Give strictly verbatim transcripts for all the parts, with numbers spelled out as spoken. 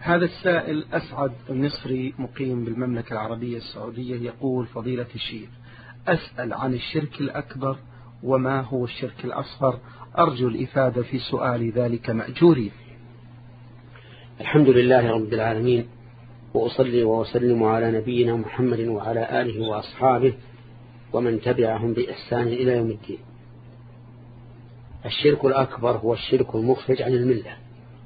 هذا السائل أسعد المصري مقيم بالمملكة العربية السعودية يقول: فضيلة الشيخ، أسأل عن الشرك الأكبر وما هو الشرك الأصغر، أرجو الإفادة في سؤال ذلك مأجوري. الحمد لله رب العالمين، وأصلي وأسلم على نبينا محمد وعلى آله وأصحابه ومن تبعهم بإحسان إلى يوم الدين. الشرك الأكبر هو الشرك المخرج عن الملة،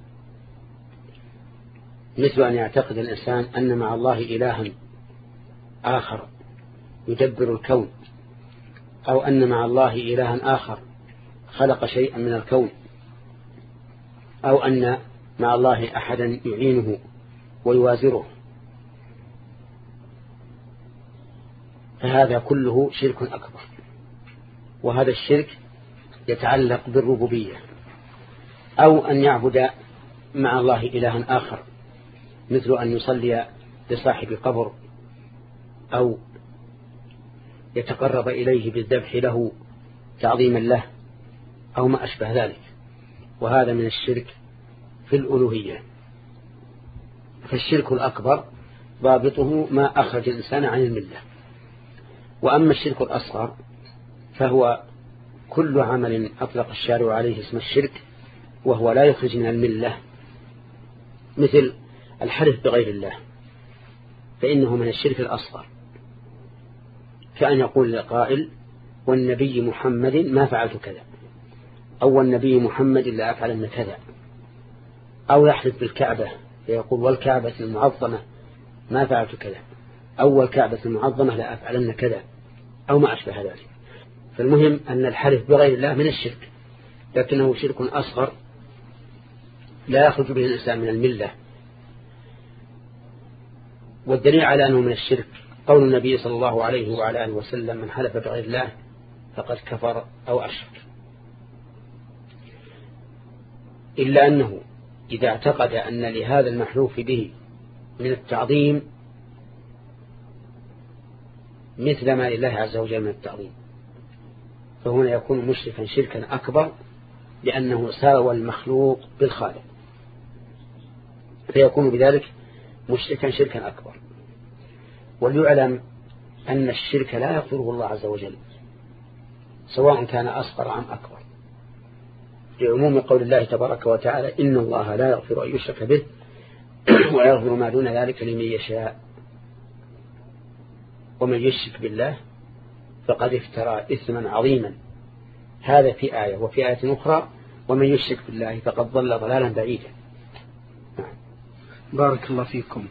مثل أن يعتقد الإنسان أن مع الله إلها آخر يدبر الكون، أو أن مع الله إلها آخر خلق شيئا من الكون، أو أن مع الله أحدا يعينه ويوازره، فهذا كله شرك أكبر. وهذا الشرك يتعلق بالربوبية، أو أن يعبد مع الله إلها آخر، مثل أن يصلي لصاحب قبر، أو يتقرب إليه بالذبح له تعظيما له، أو ما أشبه ذلك، وهذا من الشرك في الألوهية. فالشرك الأكبر ضابطه ما أخرج الإنسان عن الملة. وأما الشرك الأصغر فهو كل عمل أطلق الشارع عليه اسم الشرك وهو لا يخرج من الملة، مثل الحلف بغير الله، فإنه من الشرك الأصغر، كأن يقول لقائل: والنبي محمد ما فعلت كذا، أو النبي محمد لا أفعلن كذا، أو يحلف بالكعبة فيقول: والكعبة المعظمة ما فعلت كذا، أو الكعبة المعظمة لا أفعلن كذا، أو ما أشبه ذلك. فالمهم أن الحلف بغير الله من الشرك، لكنه شرك أصغر لا يخرج به الإنسان من الملة. والدليل على أنه من الشرك قول النبي صلى الله عليه وعلى آله وسلم: من حلف بغير الله فقد كفر أو أشرك. إلا أنه إذا اعتقد أن لهذا المحلوف به من التعظيم مثل ما لله عز وجل من التعظيم، فهنا يكون مشركا شركا أكبر، لأنه ساوى المخلوق بالخالق، فيكون بذلك مشركا شركا أكبر. وليعلم أن الشرك لا يغفره الله عز وجل، سواء كان أصغر أم أكبر، لعموم قول الله تبارك وتعالى: إن الله لا يغفر أن يشرك به ويغفر ما دون ذلك لمن يشاء، ومن يشرك بالله فقد افترى إثما عظيما. هذا في آية، وفي آية أخرى: ومن يشرك بالله فقد ضل ضلالا بعيدا. بارك الله فيكم.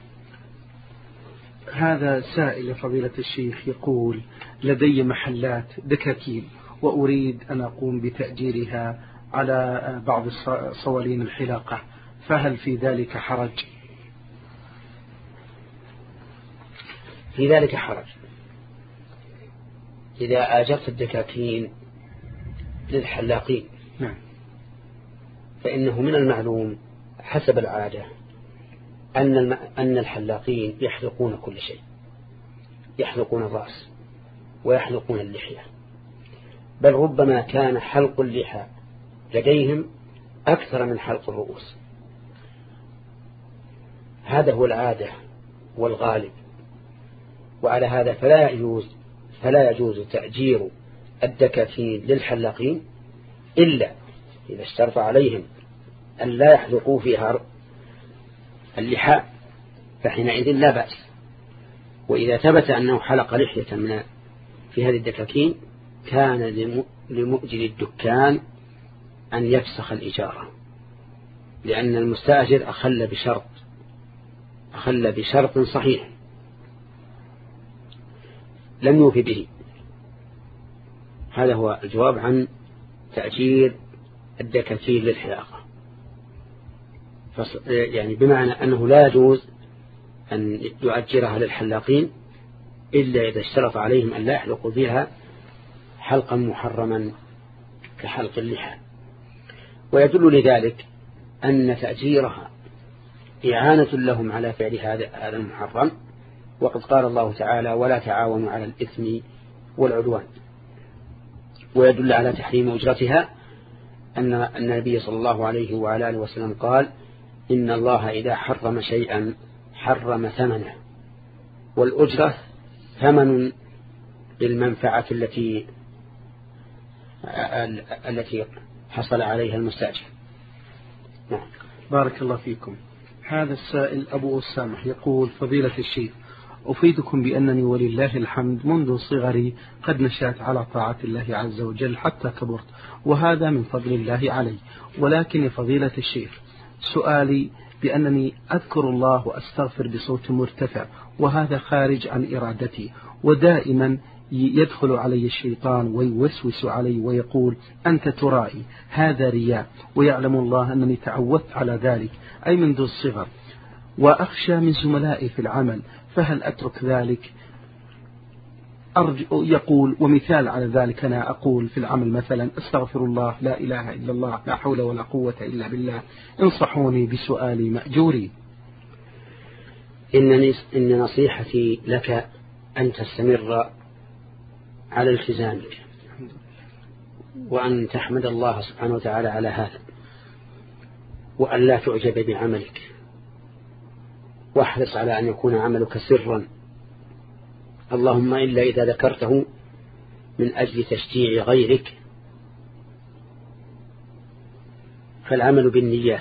هذا سائل فضيلة الشيخ يقول: لدي محلات دكاكين وأريد أن أقوم بتأجيرها على بعض صوالين الحلاقة، فهل في ذلك حرج؟ في ذلك حرج. إذا آجرت الدكاكين للحلاقين نعم، فإنه من المعلوم حسب العادة أن أن الحلاقين يحلقون كل شيء، يحلقون الرأس ويحلقون اللحية، بل ربما كان حلق اللحى لديهم أكثر من حلق الرؤوس. هذا هو العادة والغالب. وعلى هذا فلا يجوز فلا يجوز تأجير الدكاكين للحلاقين إلا إذا اشترط عليهم أن لا يحلقوا فيها اللحى، فحينئذ لا بأس. وإذا ثبت أنه حلق لحية من في هذه الدكاكين كان لمؤجر الدكان أن يفسخ الإجارة، لأن المستأجر أخل بشرط أخل بشرط صحيح لم يوفي به. هذا هو الجواب عن تأجير الدكاكين للحلاقة، يعني بمعنى أنه لا يجوز أن يؤجرها للحلاقين إلا إذا اشترط عليهم أن لا يحلقوا فيها حلقا محرما كحلق اللحى. ويدل لذلك أن تأجيرها إعانة لهم على فعل هذا المحرم، وقد قال الله تعالى: ولا تعاونوا على الإثم والعدوان. ويدل على تحريم أجرتها أن النبي صلى الله عليه وعلى آله وسلم قال: إن الله إذا حرم شيئا حرم ثمنه، والأجرة ثمن للمنفعة التي التي حصل عليها المستأجر. نعم. بارك الله فيكم. هذا السائل أبو أسامة يقول: فضيلة الشيخ، أفيدكم بأنني ولله الحمد منذ صغري قد نشأت على طاعة الله عز وجل حتى كبرت، وهذا من فضل الله علي. ولكن يا فضيلة الشيخ، سؤالي بأنني أذكر الله وأستغفر بصوت مرتفع، وهذا خارج عن إرادتي، ودائما يدخل علي الشيطان ويوسوس علي ويقول: أنت ترائي، هذا رياء، ويعلم الله أنني تعودت على ذلك أي منذ الصغر، وأخشى من زملائي في العمل، فهل أترك ذلك؟ أرجو يقول، ومثال على ذلك أنا أقول في العمل مثلا: أستغفر الله، لا إله إلا الله، لا حول ولا قوة إلا بالله، انصحوني بسؤالي مأجوري. إن إن نصيحتي لك أن تستمر على التزامك، وأن تحمد الله سبحانه وتعالى على هذا، وأن لا تعجب بعملك، واحرص على أن يكون عملك سرا، اللهم إلا إذا ذكرته من أجل تشجيع غيرك، فالعمل بالنيات.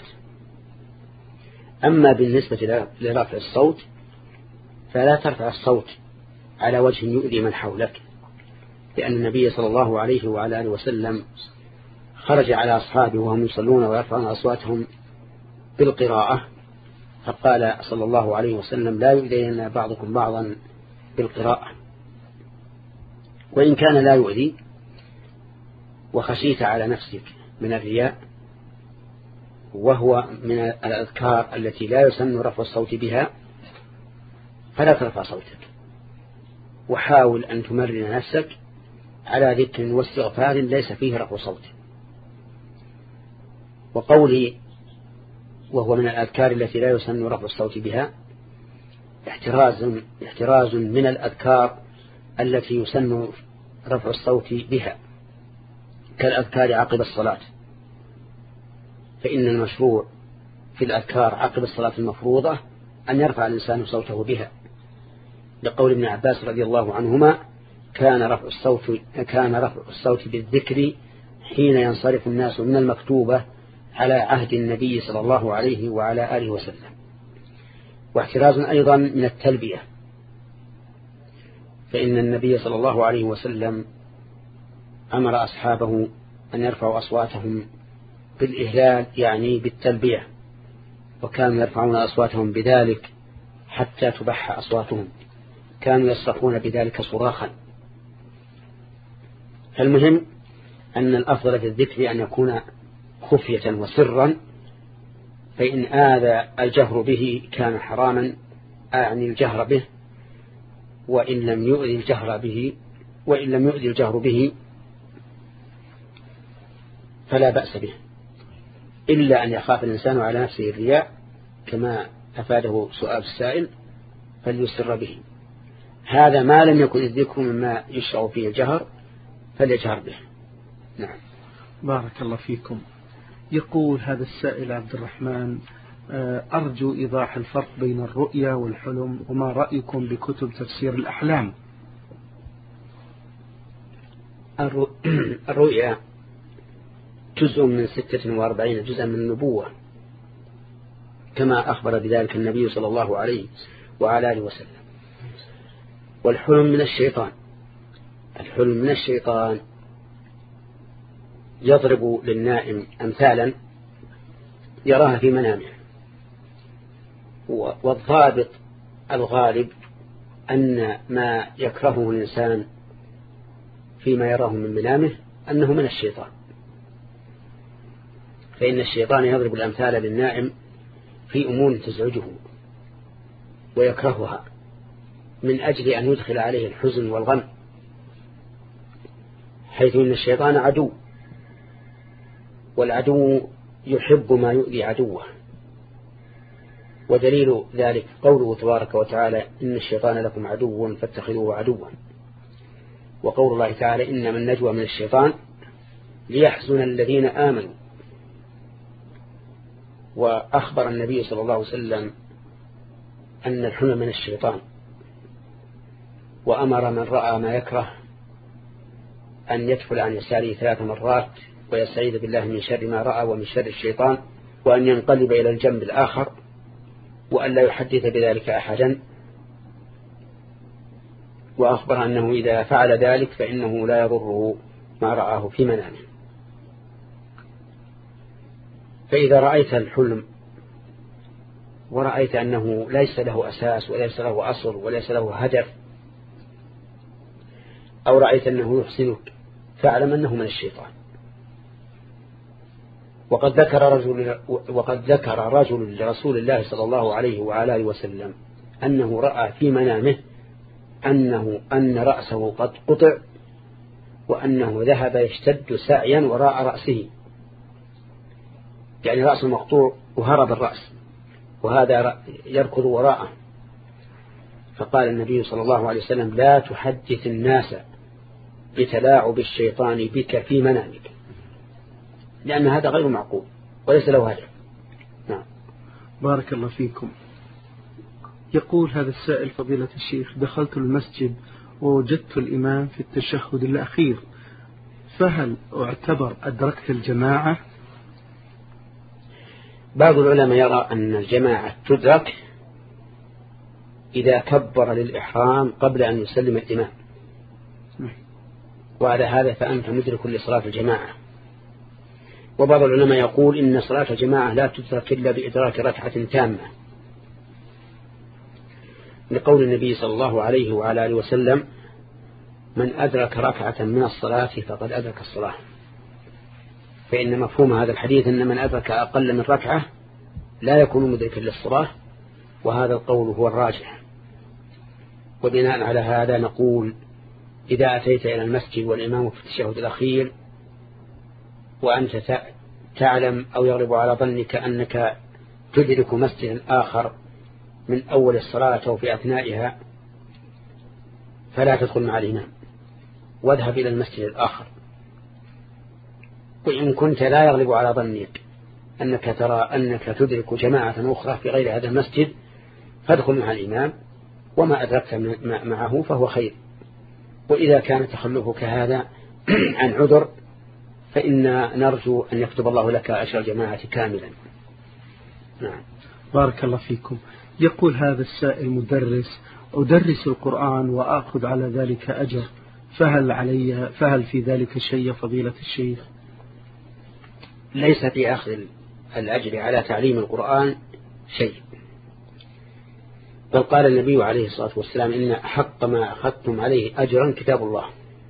أما بالنسبة لرفع الصوت فلا ترفع الصوت على وجه يؤذي من حولك، لأن النبي صلى الله عليه وعلى آله وسلم خرج على أصحابه وهم يصلون ويرفعون أصواتهم بالقراءة، فقال صلى الله عليه وسلم: لا يؤذين بعضكم بعضا بالقراءة. وإن كان لا يؤذي وخشيت على نفسك من الرياء، وهو من الأذكار التي لا يسن رفع الصوت بها، فلا ترفع صوتك، وحاول أن تمرن نفسك على ذكر واستغفار ليس فيه رفع صوت. وقولي وهو من الأذكار التي لا يسن رفع الصوت بها احتراز احتراز من الأذكار التي يسن رفع الصوت بها، كالأذكار عقب الصلاة، فإن المشروع في الأذكار عقب الصلاة المفروضة أن يرفع الإنسان صوته بها، لقول ابن عباس رضي الله عنهما: كان رفع الصوت كان رفع الصوت بالذكر حين ينصرف الناس من المكتوبة على عهد النبي صلى الله عليه وعلى آله وسلم. واحتراز أيضا من التلبية، فإن النبي صلى الله عليه وسلم أمر أصحابه أن يرفعوا أصواتهم بالإهلال، يعني بالتلبية، وكانوا يرفعون أصواتهم بذلك حتى تبح أصواتهم، كانوا يصرخون بذلك صراخا. فالمهم أن الأفضل في الذكر أن يكون خفية وسرا، فإن آذى الجهر به كان حراما، أعني الجهر به، وإن لم يؤذي الجهر به وإن لم يؤذي الجهر به فلا بأس به، إلا أن يخاف الإنسان على نفسه الرياء كما أفاده سؤال السائل، فليسر به. هذا ما لم يكن الذكر مما يشرع فيه الجهر فليجهر به. نعم. بارك الله فيكم. يقول هذا السائل عبد الرحمن: أرجو إيضاح الفرق بين الرؤيا والحلم، وما رأيكم بكتب تفسير الأحلام؟ الرؤيا جزء من ستة وأربعين جزءا من النبوة، كما أخبر بذلك النبي صلى الله عليه وعلى آله وسلم. والحلم من الشيطان. الحلم من الشيطان يضرب للنائم أمثالا يراها في منامه، والضابط الغالب أن ما يكرهه الإنسان فيما يراه من منامه أنه من الشيطان، فإن الشيطان يضرب الأمثال للنائم في أمور تزعجه ويكرهها من أجل أن يدخل عليه الحزن والغم، حيث إن الشيطان عدو، والعدو يحب ما يؤذي عدوه. ودليل ذلك قوله تبارك وتعالى: إن الشيطان لكم عدو فاتخذوه عدوا. وقول الله تعالى: إنما النجوى من الشيطان ليحزن الذين آمنوا. وأخبر النبي صلى الله عليه وسلم أن الحلم من الشيطان، وأمر من رأى ما يكره أن يدخل عن يساره ثلاث مرات ويستعيذ بالله من شر ما رأى ومن شر الشيطان، وأن ينقلب إلى الجنب الآخر وأن لا يحدث بذلك أحدا. وأخبر أنه إذا فعل ذلك فإنه لا يضره ما رآه في منامه. فإذا رأيت الحلم ورأيت أنه ليس له أساس وليس له أصل وليس له هدف، أو رأيت أنه يحسنك، فاعلم أنه من الشيطان. وقد ذكر رجل وقد ذكر رجل لرسول الله صلى الله عليه وعلى آله وسلم أنه رأى في منامه أنه أن رأسه قد قطع، وأنه ذهب يشتد سعيا وراء رأسه، يعني رأسه مقطوع وهرب الرأس، وهذا يركض وراءه. فقال النبي صلى الله عليه وسلم: لا تحدث الناس بتلاعب الشيطان بك في منامك، لأن هذا غير معقول وليس له هدف. نعم. بارك الله فيكم. يقول هذا السائل: فضيلة الشيخ، دخلت المسجد ووجدت الإمام في التشهد الأخير، فهل أعتبر أدركت الجماعة؟ بعض العلماء يرى أن الجماعة تدرك إذا كبر للإحرام قبل أن يسلم الإمام، وعلى هذا فأنت مدرك لصلاة الجماعة. وبعض العلماء يقول إن صلاة الجماعة لا تدرك إلا بإدراك ركعة تامة، لقول النبي صلى الله عليه وعلى آله وسلم: من أدرك ركعة من الصلاة فقد أدرك الصلاة. فإن مفهوم هذا الحديث أن من أدرك أقل من ركعة لا يكون مدركا للصلاة، وهذا القول هو الراجح. وبناء على هذا نقول: إذا أتيت إلى المسجد والإمام في التشهد الأخير وأنت تعلم أو يغلب على ظنك أنك تدرك مسجدا آخر من أول الصلاة أو في أثنائها، فلا تدخل مع الإمام، واذهب إلى المسجد الآخر. وإن كنت لا يغلب على ظنك أنك ترى أنك تدرك جماعة أخرى في غير هذا المسجد، فادخل مع الإمام، وما أدركت معه فهو خير. وإذا كان تخلفك هذا عن عذر فإن نرجو أن يكتب الله لك أجر الجماعة كاملا. نعم. بارك الله فيكم. يقول هذا السائل: مدرس، أدرس القرآن وأخذ على ذلك أجر، فهل علي فهل في ذلك شيء فضيلة الشيخ؟ ليس في أخذ الأجر على تعليم القرآن شيء، بل قال النبي عليه الصلاة والسلام: إن أحق ما أخذتم عليه أجرا كتاب الله.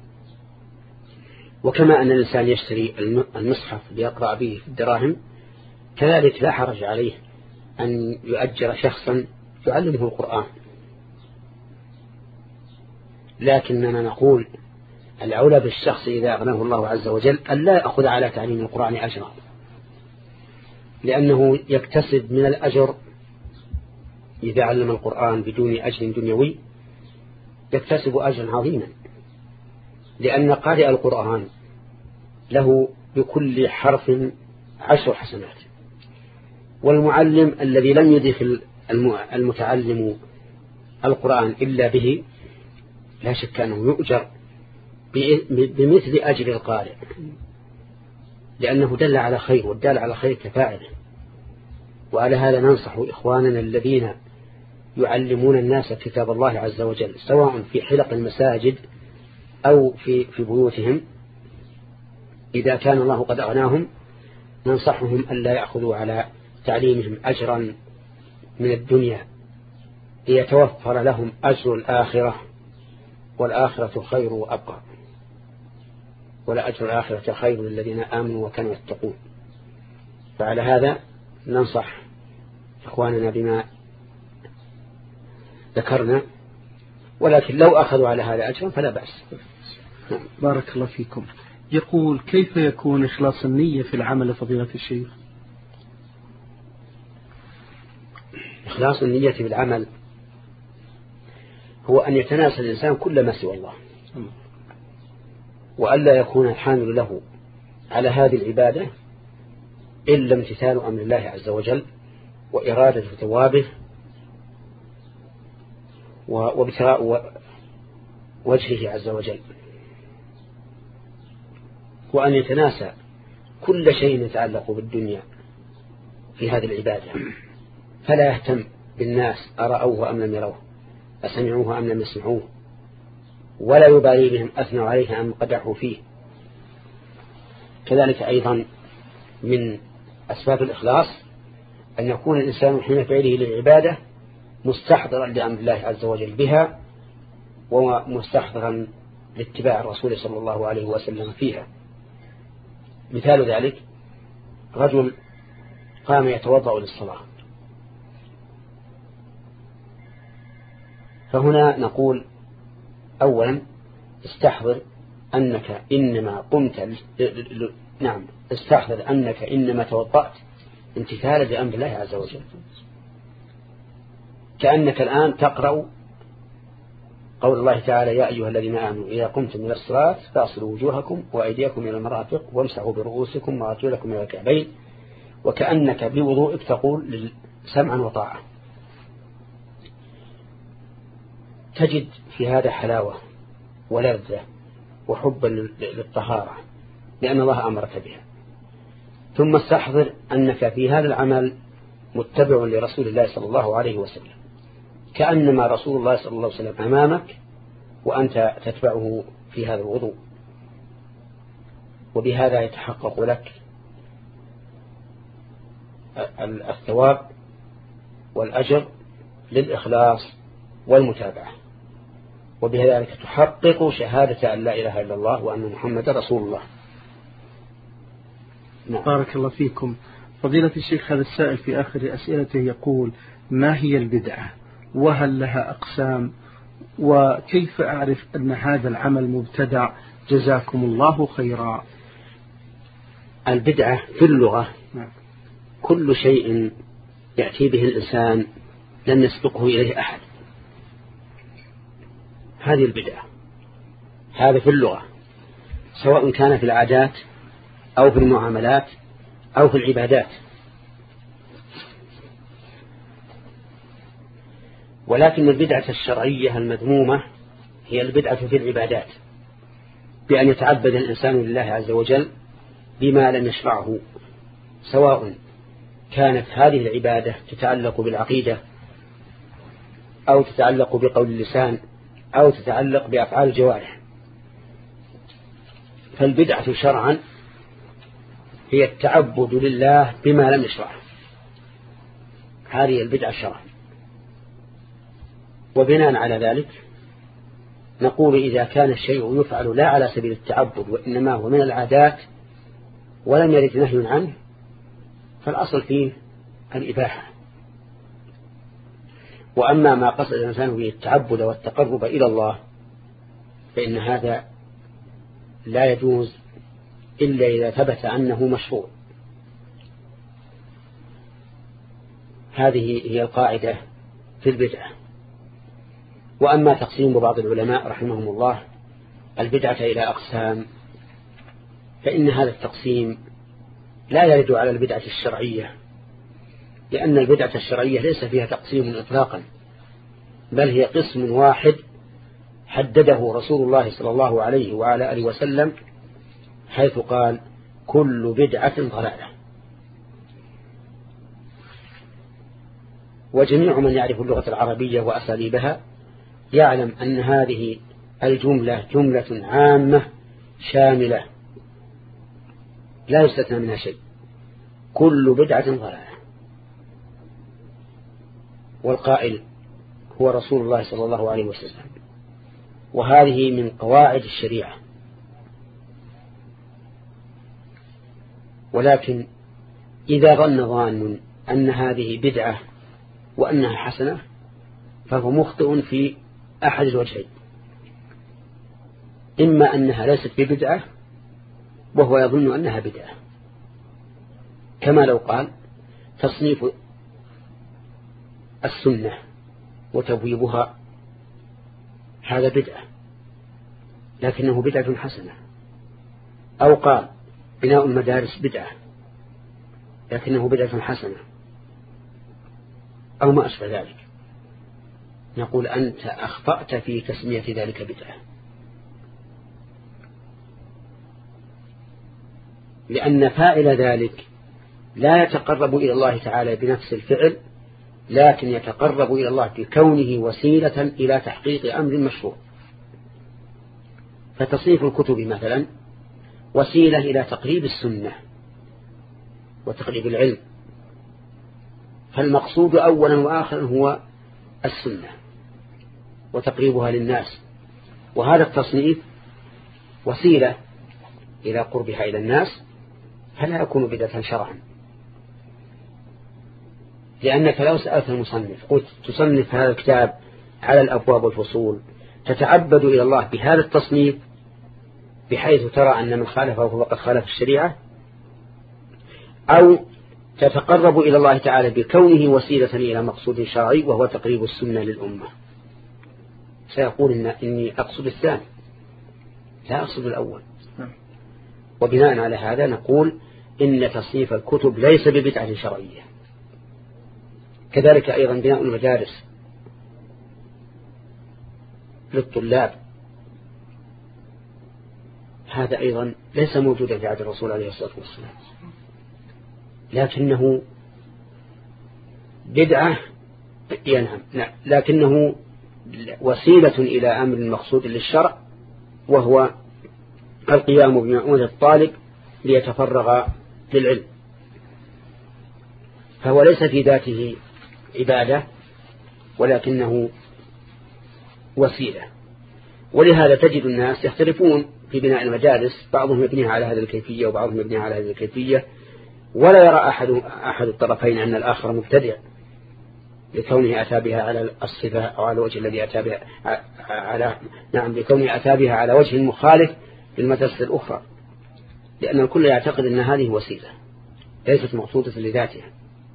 وكما أن الإنسان يشتري المصحف ليقرأ به في الدراهم، كذلك لا حرج عليه أن يؤجر شخصا يعلمه القرآن. لكننا نقول: الأولى بالشخص إذا أغناه الله عز وجل أن لا يأخذ على تعليم القرآن أجرا، لأنه يكتسب من الأجر إذا علم القرآن بدون أجر دنيوي، يكتسب أجرا عظيما، لأن قارئ القرآن له بكل حرف عشر حسنات، والمعلم الذي لم يدخل المتعلم القرآن إلا به لا شك أنه يؤجر بمثل أجر القارئ، لأنه دل على خير، والدال على خير كفاعله. وعلى هذا ننصح إخواننا الذين يعلمون الناس كتاب الله عز وجل، سواء في حلق المساجد أو في في بيوتهم، إذا كان الله قد أغناهم ننصحهم أن لا يأخذوا على تعليمهم أجرا من الدنيا، ليتوفر لهم أجر الآخرة، والآخرة خير وأبقى، ولا أجر الآخرة خير للذين آمنوا وكانوا يتقون. فعلى هذا ننصح إخواننا بما ذكرنا، ولكن لو أخذوا على هذا أجرا فلا بأس. بارك الله فيكم. يقول: كيف يكون إخلاص النية في العمل فضيلة الشيخ؟ إخلاص النية في العمل هو أن يتناسى الإنسان كل ما سوى الله، وألا يكون الحامل له على هذه العبادة إلا امتثال أمر الله عز وجل وإرادة ثوابه وابتغاء وجهه عز وجل، وأن يتناسى كل شيء يتعلق بالدنيا في هذه العبادة، فلا يهتم بالناس أرأوه أم لم يروه، أسمعوه أم لم يسمعوه، ولا يبالي بهم أثنوا عليه أم قدحوا فيه. كذلك أيضا من أسباب الإخلاص أن يكون الإنسان حين فعله للعبادة مستحضرا لأمر الله عز وجل بها، ومستحضرا لاتباع الرسول صلى الله عليه وسلم فيها. مثال ذلك رجل قام يتوضأ للصلاة، فهنا نقول أولا استحضر أنك إنما قمت ل... ل... نعم استحضر أنك إنما توضأت امتثالا لأمر الله عز وجل، كأنك الآن تقرأ قول الله تعالى: يا أيها الذين آمنوا إذا قمتم إلى الصلاة فاغسلوا وجوهكم وأيديكم إلى المرافق وامسحوا برؤوسكم وأرجلكم إلى الكعبين، وكأنك بوضوءك تقول سمعا وطاعة. تجد في هذا حلاوة ولذة وحبا للطهارة لأن الله أمرك بها. ثم استحضر أنك في هذا العمل متبع لرسول الله صلى الله عليه وسلم، كأنما رسول الله صلى الله عليه وسلم أمامك وأنت تتبعه في هذا الوضوء، وبهذا يتحقق لك الثواب والأجر للإخلاص والمتابعة، وبذلك تحقق شهادة أن لا إله إلا الله وأن محمد رسول الله. نعم. بارك الله فيكم. فضيلة الشيخ، هذا السائل في آخر أسئلته يقول: ما هي البدعة وهل لها أقسام، وكيف أعرف أن هذا العمل مبتدع؟ جزاكم الله خيرا. البدعة في اللغة كل شيء يأتي به الإنسان لم يسبقه إليه أحد، هذه البدعة. هذا في اللغة، سواء كان في العادات أو في المعاملات أو في العبادات. ولكن البدعة الشرعية المذمومة هي البدعة في العبادات، بأن يتعبد الإنسان لله عز وجل بما لم يشرعه، سواء كانت هذه العبادة تتعلق بالعقيدة أو تتعلق بقول اللسان أو تتعلق بأفعال الجوارح. فالبدعة شرعا هي التعبد لله بما لم يشرعه، هذه البدعة شرعا. وبناء على ذلك نقول إذا كان الشيء يفعل لا على سبيل التعبد وإنما هو من العادات ولم يرد نهي عنه، فالأصل فيه الإباحة. وأما ما قصد الإنسان به التعبد والتقرب إلى الله فإن هذا لا يجوز إلا إذا ثبت أنه مشروع. هذه هي القاعدة في البدعة. وأما تقسيم بعض العلماء رحمهم الله البدعة إلى أقسام، فإن هذا التقسيم لا يرد على البدعة الشرعية، لأن البدعة الشرعية ليس فيها تقسيم إطلاقا، بل هي قسم واحد حدده رسول الله صلى الله عليه وعلى آله وسلم، حيث قال: كل بدعة ضلالة. وجميع من يعرف اللغة العربية وأساليبها يعلم أن هذه الجملة جملة عامة شاملة لا يستثنى منها شيء، كل بدعة ضلالة. والقائل هو رسول الله صلى الله عليه وسلم، وهذه من قواعد الشريعة. ولكن إذا ظن ظان أن هذه بدعة وأنها حسنة فهو مخطئ في أحد الوجهين: إما أنها ليست ببدعة وهو يظن أنها بدعة، كما لو قال تصنيف السنة وتبويبها هذا بدعة لكنه بدعة حسنة، أو قال بناء المدارس بدعة لكنه بدعة حسنة أو ما أشبه ذلك، نقول أنت أخطأت في تسمية ذلك بدعة، لأن فاعل ذلك لا يتقرب إلى الله تعالى بنفس الفعل، لكن يتقرب إلى الله بكونه وسيلة إلى تحقيق أمر مشروع. فتصنيف الكتب مثلا وسيلة إلى تقريب السنة وتقريب العلم، فالمقصود أولا وآخرا هو السنة وتقريبها للناس، وهذا التصنيف وسيلة إلى قربها إلى الناس، فلا يكون بدعة شرعا. لأنك لو سألت المصنف قلت تصنف هذا الكتاب على الأبواب والفصول تتعبد إلى الله بهذا التصنيف بحيث ترى أن من خالفه فقد خالف الشريعة، أو تتقرب إلى الله تعالى بكونه وسيلة إلى مقصود شرعي وهو تقريب السنة للأمة، سيقول إن إني أقصد الثاني لا أقصد الأول. وبناء على هذا نقول إن تصنيف الكتب ليس ببدعة شرعية. كذلك أيضا بناء المدارس للطلاب، هذا أيضا ليس موجودا في عهد الرسول عليه الصلاة والسلام، لكنه بدعة ينهم، لكنه وسيلة إلى أمر مقصود للشرع، وهو القيام بمعونة الطالب ليتفرغ للعلم، فهو ليس في ذاته عبادة ولكنه وسيلة. ولهذا تجد الناس يختلفون في بناء المدارس، بعضهم يبنيها على هذه الكيفية وبعضهم يبنيها على هذه الكيفية، ولا يرى أحد أحد الطرفين أن الآخر مبتدع لكونه أتى بها على الصفة أو على الوجه الذي أتى بها على نعم لكونه أتى بها على وجه مخالف للمدرسة الأخرى، لأن الكل يعتقد أن هذه وسيلة ليست مقصودة لذاتها.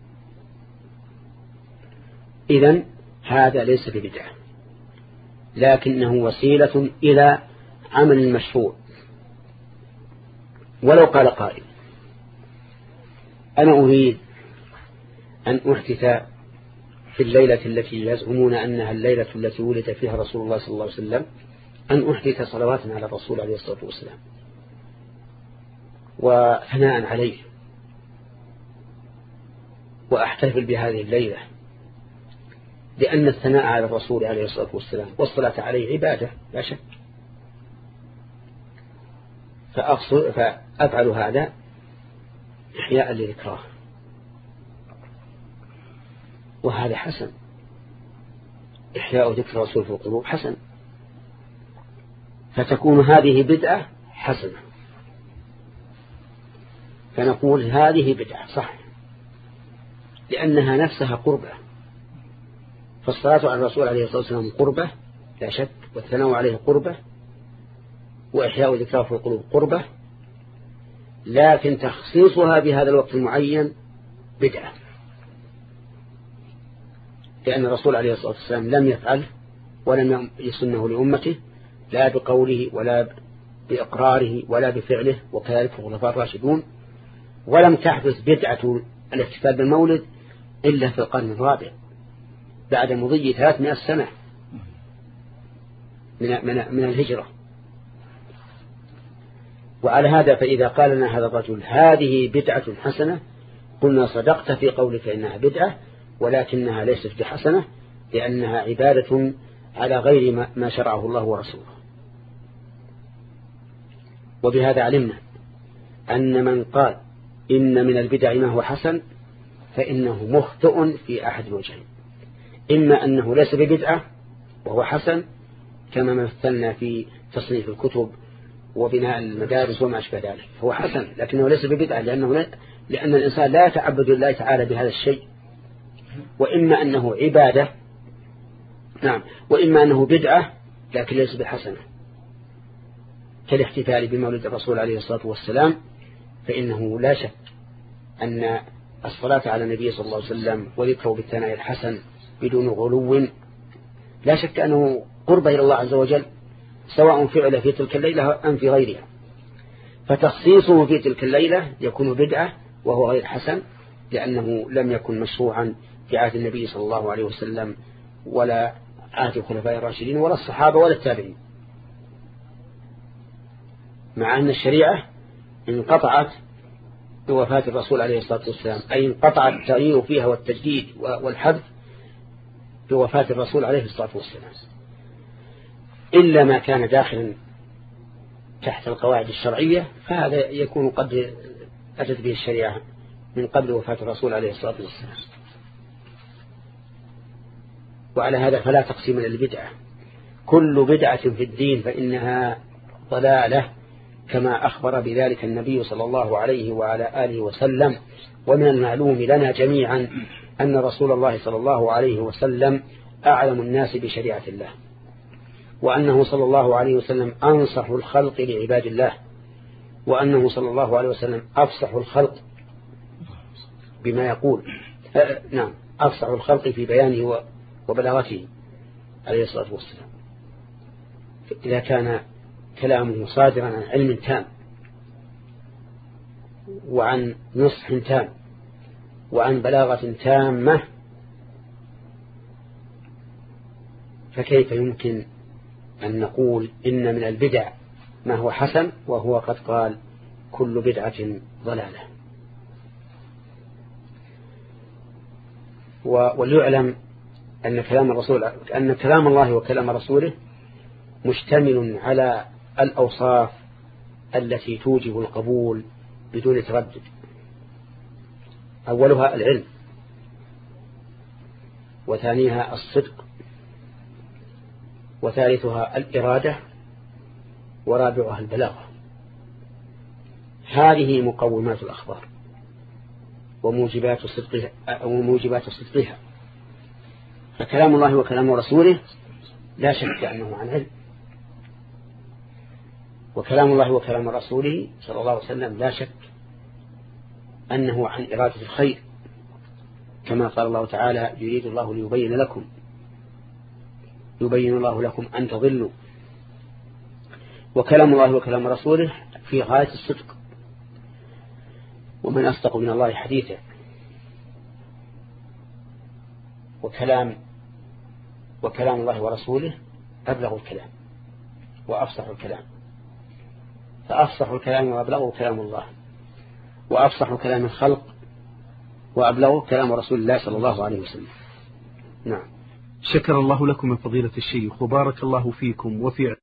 إذن هذا ليس ببدعة، لكنه وسيلة إلى عمل مشروع. ولو قال قائل أنا أريد أن أحدث في الليلة التي يزعمون أنها الليلة التي ولد فيها رسول الله صلى الله عليه وسلم، أن أحدث صلوات على الرسول عليه الصلاة والسلام وثناء عليه، وأحتفل بهذه الليلة، لأن الثناء على الرسول عليه الصلاة والسلام والصلاة عليه عبادة لا شك، فأفعل هذا إحياء لذكراه، وهذا حسن، إحياء ذكر الرسول في القلوب حسن، فتكون هذه بدعة حسنة، فنقول هذه بدعة صح لأنها نفسها قربة، فالصلاة على الرسول عليه الصلاة والسلام قربة لا شك، والثناء عليه قربة، وإحياء ذكراه في القلوب قربة، لكن تخصيصها بهذا الوقت المعين بدعة، لأن الرسول عليه الصلاة والسلام لم يفعل ولم يسنه لأمته لا بقوله ولا بإقراره ولا بفعله، وكذلك الخلفاء الراشدون، ولم تحدث بدعة الاحتفال بالمولد إلا في القرن الرابع بعد مضي ثلاثمائة سنة من من الهجرة. وعلى هذا فإذا قال لنا هذا الرجل هذه بدعة حسنة قلنا صدقت في قولك إنها بدعة، ولكنها ليست بحسنة لأنها عبادة على غير ما شرعه الله ورسوله. وبهذا علمنا أن من قال إن من البدع ما هو حسن فإنه مخطئ في أحد الوجهين، إما أنه ليس ببدعة وهو حسن كما مثلنا في تصنيف الكتب وبناء المدارس وما أشبه ذلك، هو حسن لكنه ليس ببدعة لأنه لا لأن الإنسان لا يتعبد الله تعالى بهذا الشيء، وإما أنه عبادة نعم وإما أنه بدعة لكن ليس بحسنة، كالاحتفال بمولد الرسول عليه الصلاة والسلام، فإنه لا شك أن الصلاة على النبي صلى الله عليه وسلم وذكره بالثناء الحسن بدون غلو لا شك أنه قرب إلى الله عز وجل، سواء فعل في تلك الليلة أم في غيرها، فتخصيصه في تلك الليلة يكون بدعة وهو غير حسن، لأنه لم يكن مشروعا في عهد النبي صلى الله عليه وسلم ولا عهد الخلفاء الراشدين ولا الصحابة ولا التابعين، مع أن الشريعة انقطعت بوفاة الرسول عليه الصلاة والسلام، أي انقطع التغيير فيها والتجديد والحذف بوفاة الرسول عليه الصلاة والسلام، إلا ما كان داخلا تحت القواعد الشرعية فهذا يكون قد أتت به الشريعة من قبل وفاة الرسول عليه الصلاة والسلام. وعلى هذا فلا تقسيم للبدعة، كل بدعة في الدين فإنها ضلالة كما أخبر بذلك النبي صلى الله عليه وعلى آله وسلم. ومن المعلوم لنا جميعا أن رسول الله صلى الله عليه وسلم أعلم الناس بشريعة الله، وأنه صلى الله عليه وسلم أنصح الخلق لعباد الله، وأنه صلى الله عليه وسلم أفصح الخلق بما يقول أه نعم أفصح الخلق في بيانه وبلاغته عليه الصلاة والسلام. إذا كان كلامه صادرا عن علم تام وعن نصح تام وعن بلاغة تامة فكيف يمكن أن نقول إن من البدع ما هو حسن وهو قد قال كل بدعة ضلالة؟ وليعلم أن كلام الرسول أن كلام الله وكلام رسوله مشتمل على الأوصاف التي توجب القبول بدون تردد. أولها العلم، وثانيها الصدق، وثالثها الإرادة، ورابعها البلاغة. هذه مقومات الأخبار وموجبات صدقها وموجبات صدقها. فكلام الله وكلام رسوله لا شك أنه عن علم، وكلام الله وكلام رسوله صلى الله عليه وسلم لا شك أنه عن إرادة الخير، كما قال الله تعالى يريد الله ليبين لكم يبين الله لكم أن تضلوا. وكلام الله وكلام رسوله في غاية الصدق، ومن أصدق من الله حديثا. وكلام وكلام الله ورسوله أبلغ الكلام وأفصح الكلام، فأفصح الكلام وأبلغه كلام الله، وأفصح كلام الخلق وأبلغه كلام رسول الله صلى الله عليه وسلم. نعم. شكر الله لكم من فضيلة الشيخ وبارك الله فيكم وفي